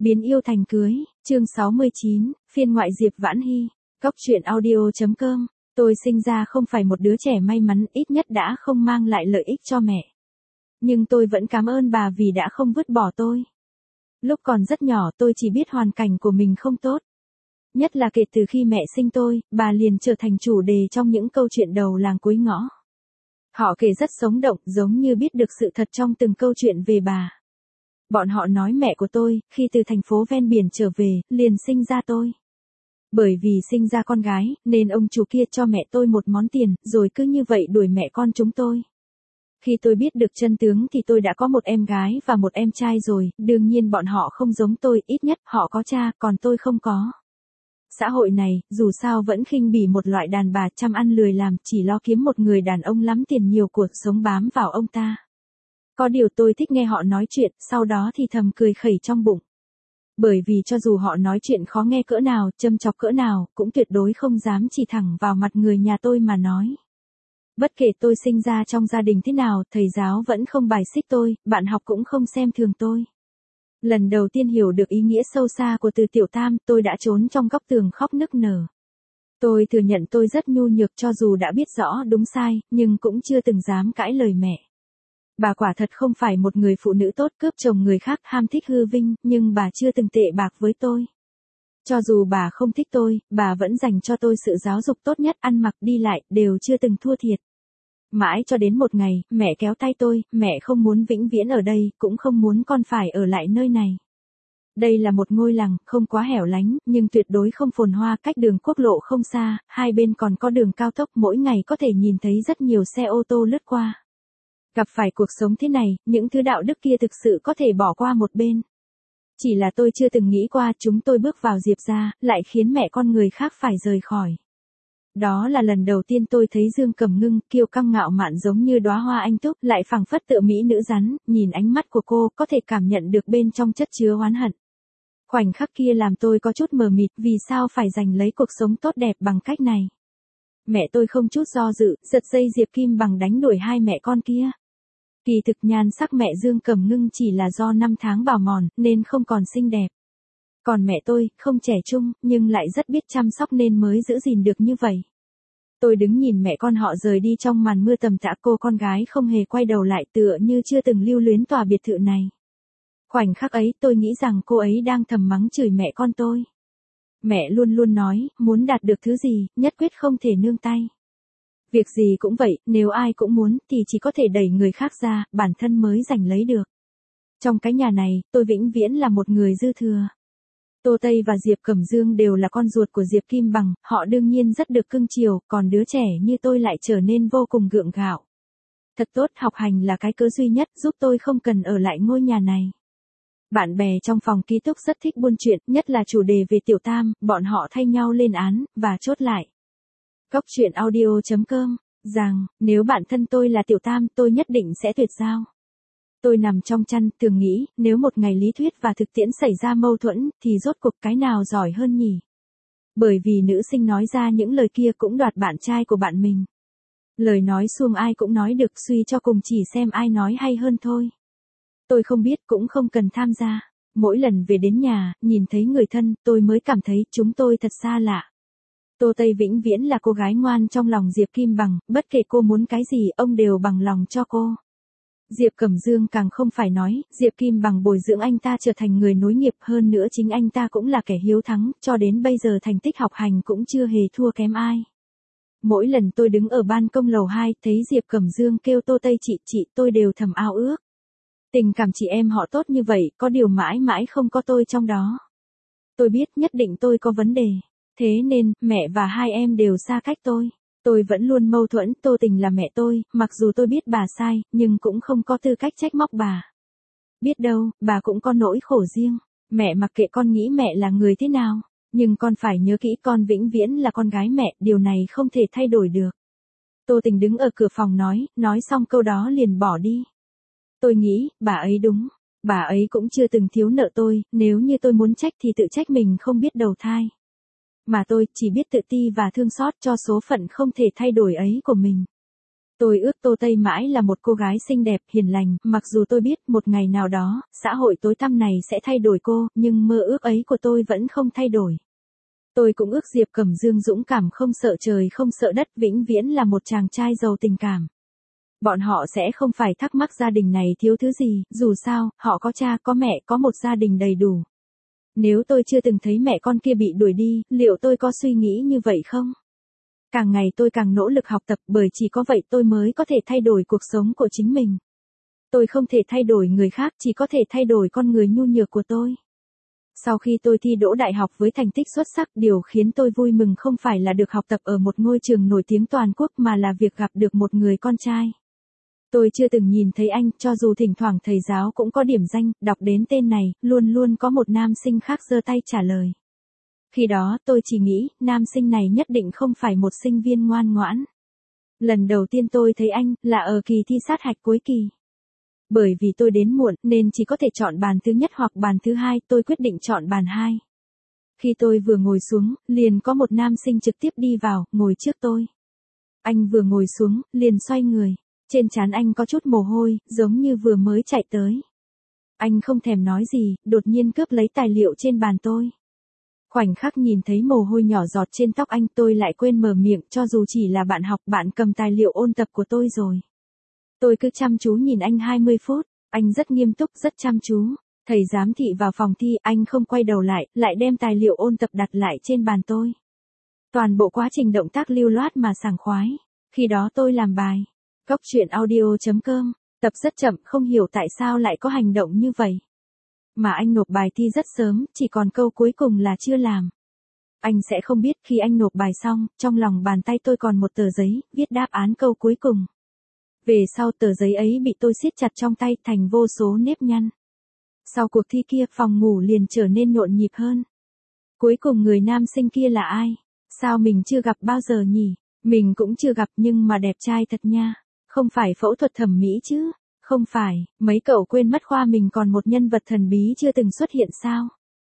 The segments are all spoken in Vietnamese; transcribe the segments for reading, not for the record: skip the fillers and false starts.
Biến yêu thành cưới, chương 69, phiên ngoại Diệp Vãn Hy, Cóc truyện audio.com. Tôi sinh ra không phải một đứa trẻ may mắn, ít nhất đã không mang lại lợi ích cho mẹ. Nhưng tôi vẫn cảm ơn bà vì đã không vứt bỏ tôi. Lúc còn rất nhỏ tôi chỉ biết hoàn cảnh của mình không tốt. Nhất là kể từ khi mẹ sinh tôi, bà liền trở thành chủ đề trong những câu chuyện đầu làng cuối ngõ. Họ kể rất sống động, giống như biết được sự thật trong từng câu chuyện về bà. Bọn họ nói mẹ của tôi, khi từ thành phố ven biển trở về, liền sinh ra tôi. Bởi vì sinh ra con gái, nên ông chủ kia cho mẹ tôi một món tiền, rồi cứ như vậy đuổi mẹ con chúng tôi. Khi tôi biết được chân tướng thì tôi đã có một em gái và một em trai rồi, đương nhiên bọn họ không giống tôi, ít nhất họ có cha, còn tôi không có. Xã hội này, dù sao vẫn khinh bỉ một loại đàn bà chăm ăn lười làm, chỉ lo kiếm một người đàn ông lắm tiền nhiều cuộc sống bám vào ông ta. Có điều tôi thích nghe họ nói chuyện, sau đó thì thầm cười khẩy trong bụng. Bởi vì cho dù họ nói chuyện khó nghe cỡ nào, châm chọc cỡ nào, cũng tuyệt đối không dám chỉ thẳng vào mặt người nhà tôi mà nói. Bất kể tôi sinh ra trong gia đình thế nào, thầy giáo vẫn không bài xích tôi, bạn học cũng không xem thường tôi. Lần đầu tiên hiểu được ý nghĩa sâu xa của từ tiểu tam, tôi đã trốn trong góc tường khóc nức nở. Tôi thừa nhận tôi rất nhu nhược cho dù đã biết rõ đúng sai, nhưng cũng chưa từng dám cãi lời mẹ. Bà quả thật không phải một người phụ nữ tốt, cướp chồng người khác, ham thích hư vinh, nhưng bà chưa từng tệ bạc với tôi. Cho dù bà không thích tôi, bà vẫn dành cho tôi sự giáo dục tốt nhất, ăn mặc đi lại, đều chưa từng thua thiệt. Mãi cho đến một ngày, mẹ kéo tay tôi, mẹ không muốn vĩnh viễn ở đây, cũng không muốn con phải ở lại nơi này. Đây là một ngôi làng, không quá hẻo lánh, nhưng tuyệt đối không phồn hoa, cách đường quốc lộ không xa, hai bên còn có đường cao tốc, mỗi ngày có thể nhìn thấy rất nhiều xe ô tô lướt qua. Gặp phải cuộc sống thế này, những thứ đạo đức kia thực sự có thể bỏ qua một bên. Chỉ là tôi chưa từng nghĩ qua chúng tôi bước vào Diệp gia, lại khiến mẹ con người khác phải rời khỏi. Đó là lần đầu tiên tôi thấy Dương Cẩm Ngưng, kiêu căng ngạo mạn giống như đóa hoa anh túc, lại phảng phất tựa mỹ nữ rắn, nhìn ánh mắt của cô, có thể cảm nhận được bên trong chất chứa oán hận. Khoảnh khắc kia làm tôi có chút mờ mịt, vì sao phải giành lấy cuộc sống tốt đẹp bằng cách này. Mẹ tôi không chút do dự, giật dây Diệp Kim Bằng đánh đuổi hai mẹ con kia. Kỳ thực nhan sắc mẹ Dương Cẩm Ngưng chỉ là do năm tháng bào mòn, nên không còn xinh đẹp. Còn mẹ tôi, không trẻ trung, nhưng lại rất biết chăm sóc nên mới giữ gìn được như vậy. Tôi đứng nhìn mẹ con họ rời đi trong màn mưa tầm tã, cô con gái không hề quay đầu lại, tựa như chưa từng lưu luyến tòa biệt thự này. Khoảnh khắc ấy tôi nghĩ rằng cô ấy đang thầm mắng chửi mẹ con tôi. Mẹ luôn luôn nói, muốn đạt được thứ gì, nhất quyết không thể nương tay. Việc gì cũng vậy, nếu ai cũng muốn, thì chỉ có thể đẩy người khác ra, bản thân mới giành lấy được. Trong cái nhà này, tôi vĩnh viễn là một người dư thừa. Tô Tây và Diệp Cẩm Dương đều là con ruột của Diệp Kim Bằng, họ đương nhiên rất được cưng chiều, còn đứa trẻ như tôi lại trở nên vô cùng gượng gạo. Thật tốt, học hành là cái cớ duy nhất giúp tôi không cần ở lại ngôi nhà này. Bạn bè trong phòng ký túc rất thích buôn chuyện, nhất là chủ đề về tiểu tam, bọn họ thay nhau lên án, và chốt lại. Cóc truyện audio.com, rằng, nếu bản thân tôi là tiểu tam, tôi nhất định sẽ tuyệt giao. Tôi nằm trong chăn, thường nghĩ, nếu một ngày lý thuyết và thực tiễn xảy ra mâu thuẫn, thì rốt cuộc cái nào giỏi hơn nhỉ? Bởi vì nữ sinh nói ra những lời kia cũng đoạt bạn trai của bạn mình. Lời nói suông ai cũng nói được, suy cho cùng chỉ xem ai nói hay hơn thôi. Tôi không biết, cũng không cần tham gia. Mỗi lần về đến nhà, nhìn thấy người thân, tôi mới cảm thấy chúng tôi thật xa lạ. Tô Tây vĩnh viễn là cô gái ngoan trong lòng Diệp Kim Bằng, bất kể cô muốn cái gì, ông đều bằng lòng cho cô. Diệp Cẩm Dương càng không phải nói, Diệp Kim Bằng bồi dưỡng anh ta trở thành người nối nghiệp, hơn nữa chính anh ta cũng là kẻ hiếu thắng, cho đến bây giờ thành tích học hành cũng chưa hề thua kém ai. Mỗi lần tôi đứng ở ban công lầu 2, thấy Diệp Cẩm Dương kêu Tô Tây chị, tôi đều thầm ao ước. Tình cảm chị em họ tốt như vậy, có điều mãi mãi không có tôi trong đó. Tôi biết nhất định tôi có vấn đề. Thế nên, mẹ và hai em đều xa cách tôi. Tôi vẫn luôn mâu thuẫn, Tô Tình là mẹ tôi, mặc dù tôi biết bà sai, nhưng cũng không có tư cách trách móc bà. Biết đâu, bà cũng có nỗi khổ riêng. Mẹ mặc kệ con nghĩ mẹ là người thế nào. Nhưng con phải nhớ kỹ, con vĩnh viễn là con gái mẹ, điều này không thể thay đổi được. Tô Tình đứng ở cửa phòng nói xong câu đó liền bỏ đi. Tôi nghĩ, bà ấy đúng. Bà ấy cũng chưa từng thiếu nợ tôi, nếu như tôi muốn trách thì tự trách mình không biết đầu thai. Mà tôi chỉ biết tự ti và thương xót cho số phận không thể thay đổi ấy của mình. Tôi ước Tô Tây mãi là một cô gái xinh đẹp, hiền lành, mặc dù tôi biết một ngày nào đó, xã hội tối tăm này sẽ thay đổi cô, nhưng mơ ước ấy của tôi vẫn không thay đổi. Tôi cũng ước Diệp Cẩm Dương dũng cảm không sợ trời không sợ đất, vĩnh viễn là một chàng trai giàu tình cảm. Bọn họ sẽ không phải thắc mắc gia đình này thiếu thứ gì, dù sao, họ có cha, có mẹ, có một gia đình đầy đủ. Nếu tôi chưa từng thấy mẹ con kia bị đuổi đi, liệu tôi có suy nghĩ như vậy không? Càng ngày tôi càng nỗ lực học tập, bởi chỉ có vậy tôi mới có thể thay đổi cuộc sống của chính mình. Tôi không thể thay đổi người khác, chỉ có thể thay đổi con người nhu nhược của tôi. Sau khi tôi thi đỗ đại học với thành tích xuất sắc, điều khiến tôi vui mừng không phải là được học tập ở một ngôi trường nổi tiếng toàn quốc mà là việc gặp được một người con trai. Tôi chưa từng nhìn thấy anh, cho dù thỉnh thoảng thầy giáo cũng có điểm danh, đọc đến tên này, luôn luôn có một nam sinh khác giơ tay trả lời. Khi đó tôi chỉ nghĩ, nam sinh này nhất định không phải một sinh viên ngoan ngoãn. Lần đầu tiên tôi thấy anh, là ở kỳ thi sát hạch cuối kỳ. Bởi vì tôi đến muộn, nên chỉ có thể chọn bàn thứ nhất hoặc bàn thứ hai, tôi quyết định chọn bàn 2. Khi tôi vừa ngồi xuống, liền có một nam sinh trực tiếp đi vào, ngồi trước tôi. Anh vừa ngồi xuống, liền xoay người. Trên trán anh có chút mồ hôi, giống như vừa mới chạy tới. Anh không thèm nói gì, đột nhiên cướp lấy tài liệu trên bàn tôi. Khoảnh khắc nhìn thấy mồ hôi nhỏ giọt trên tóc anh, tôi lại quên mở miệng, cho dù chỉ là bạn học, bạn cầm tài liệu ôn tập của tôi rồi. Tôi cứ chăm chú nhìn anh 20 phút, anh rất nghiêm túc, rất chăm chú. Thầy giám thị vào phòng thi, anh không quay đầu lại, lại đem tài liệu ôn tập đặt lại trên bàn tôi. Toàn bộ quá trình động tác lưu loát mà sảng khoái. Khi đó tôi làm bài. Cốc truyện audio.com, tập rất chậm, không hiểu tại sao lại có hành động như vậy. Mà anh nộp bài thi rất sớm, chỉ còn câu cuối cùng là chưa làm. Anh sẽ không biết khi anh nộp bài xong, trong lòng bàn tay tôi còn một tờ giấy, viết đáp án câu cuối cùng. Về sau tờ giấy ấy bị tôi siết chặt trong tay thành vô số nếp nhăn. Sau cuộc thi kia, phòng ngủ liền trở nên nhộn nhịp hơn. Cuối cùng người nam sinh kia là ai? Sao mình chưa gặp bao giờ nhỉ? Mình cũng chưa gặp nhưng mà đẹp trai thật nha. Không phải phẫu thuật thẩm mỹ chứ? Không phải, mấy cậu quên mất khoa mình còn một nhân vật thần bí chưa từng xuất hiện sao?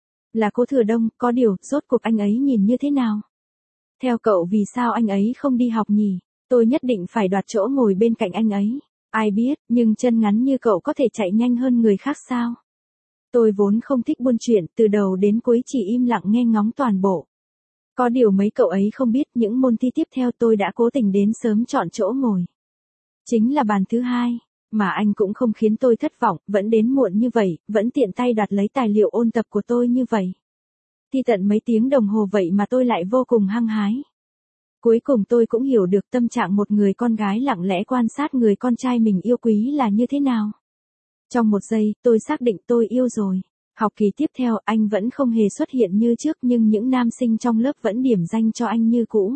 Là Cố Thừa Đông, có điều, rốt cuộc anh ấy nhìn như thế nào? Theo cậu vì sao anh ấy không đi học nhỉ? Tôi nhất định phải đoạt chỗ ngồi bên cạnh anh ấy. Ai biết, nhưng chân ngắn như cậu có thể chạy nhanh hơn người khác sao? Tôi vốn không thích buôn chuyện, từ đầu đến cuối chỉ im lặng nghe ngóng toàn bộ. Có điều mấy cậu ấy không biết, những môn thi tiếp theo tôi đã cố tình đến sớm chọn chỗ ngồi. Chính là bàn thứ 2, mà anh cũng không khiến tôi thất vọng, vẫn đến muộn như vậy, vẫn tiện tay đoạt lấy tài liệu ôn tập của tôi như vậy. Thi tận mấy tiếng đồng hồ vậy mà tôi lại vô cùng hăng hái. Cuối cùng tôi cũng hiểu được tâm trạng một người con gái lặng lẽ quan sát người con trai mình yêu quý là như thế nào. Trong một giây, tôi xác định tôi yêu rồi. Học kỳ tiếp theo, anh vẫn không hề xuất hiện như trước nhưng những nam sinh trong lớp vẫn điểm danh cho anh như cũ.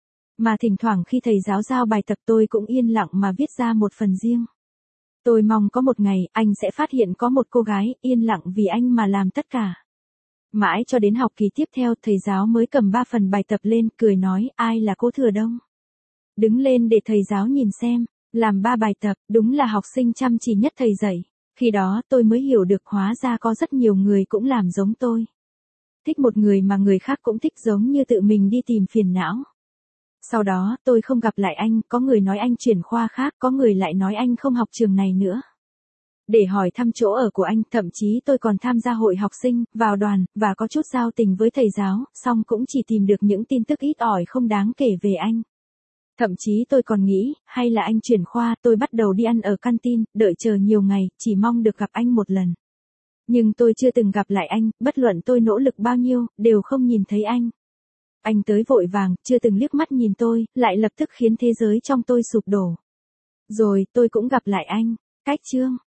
Mà thỉnh thoảng khi thầy giáo giao bài tập tôi cũng yên lặng mà viết ra một phần riêng. Tôi mong có một ngày, anh sẽ phát hiện có một cô gái, yên lặng vì anh mà làm tất cả. Mãi cho đến học kỳ tiếp theo, thầy giáo mới cầm 3 phần bài tập lên, cười nói, ai là Cố Thừa Đông? Đứng lên để thầy giáo nhìn xem, làm 3 bài tập, đúng là học sinh chăm chỉ nhất thầy dạy. Khi đó tôi mới hiểu được hóa ra có rất nhiều người cũng làm giống tôi. Thích một người mà người khác cũng thích giống như tự mình đi tìm phiền não. Sau đó, tôi không gặp lại anh, có người nói anh chuyển khoa khác, có người lại nói anh không học trường này nữa. Để hỏi thăm chỗ ở của anh, thậm chí tôi còn tham gia hội học sinh, vào đoàn, và có chút giao tình với thầy giáo, song cũng chỉ tìm được những tin tức ít ỏi không đáng kể về anh. Thậm chí tôi còn nghĩ, hay là anh chuyển khoa, tôi bắt đầu đi ăn ở canteen, đợi chờ nhiều ngày, chỉ mong được gặp anh một lần. Nhưng tôi chưa từng gặp lại anh, bất luận tôi nỗ lực bao nhiêu, đều không nhìn thấy anh. Anh tới vội vàng, chưa từng liếc mắt nhìn tôi, lại lập tức khiến thế giới trong tôi sụp đổ. Rồi, tôi cũng gặp lại anh. Cách chương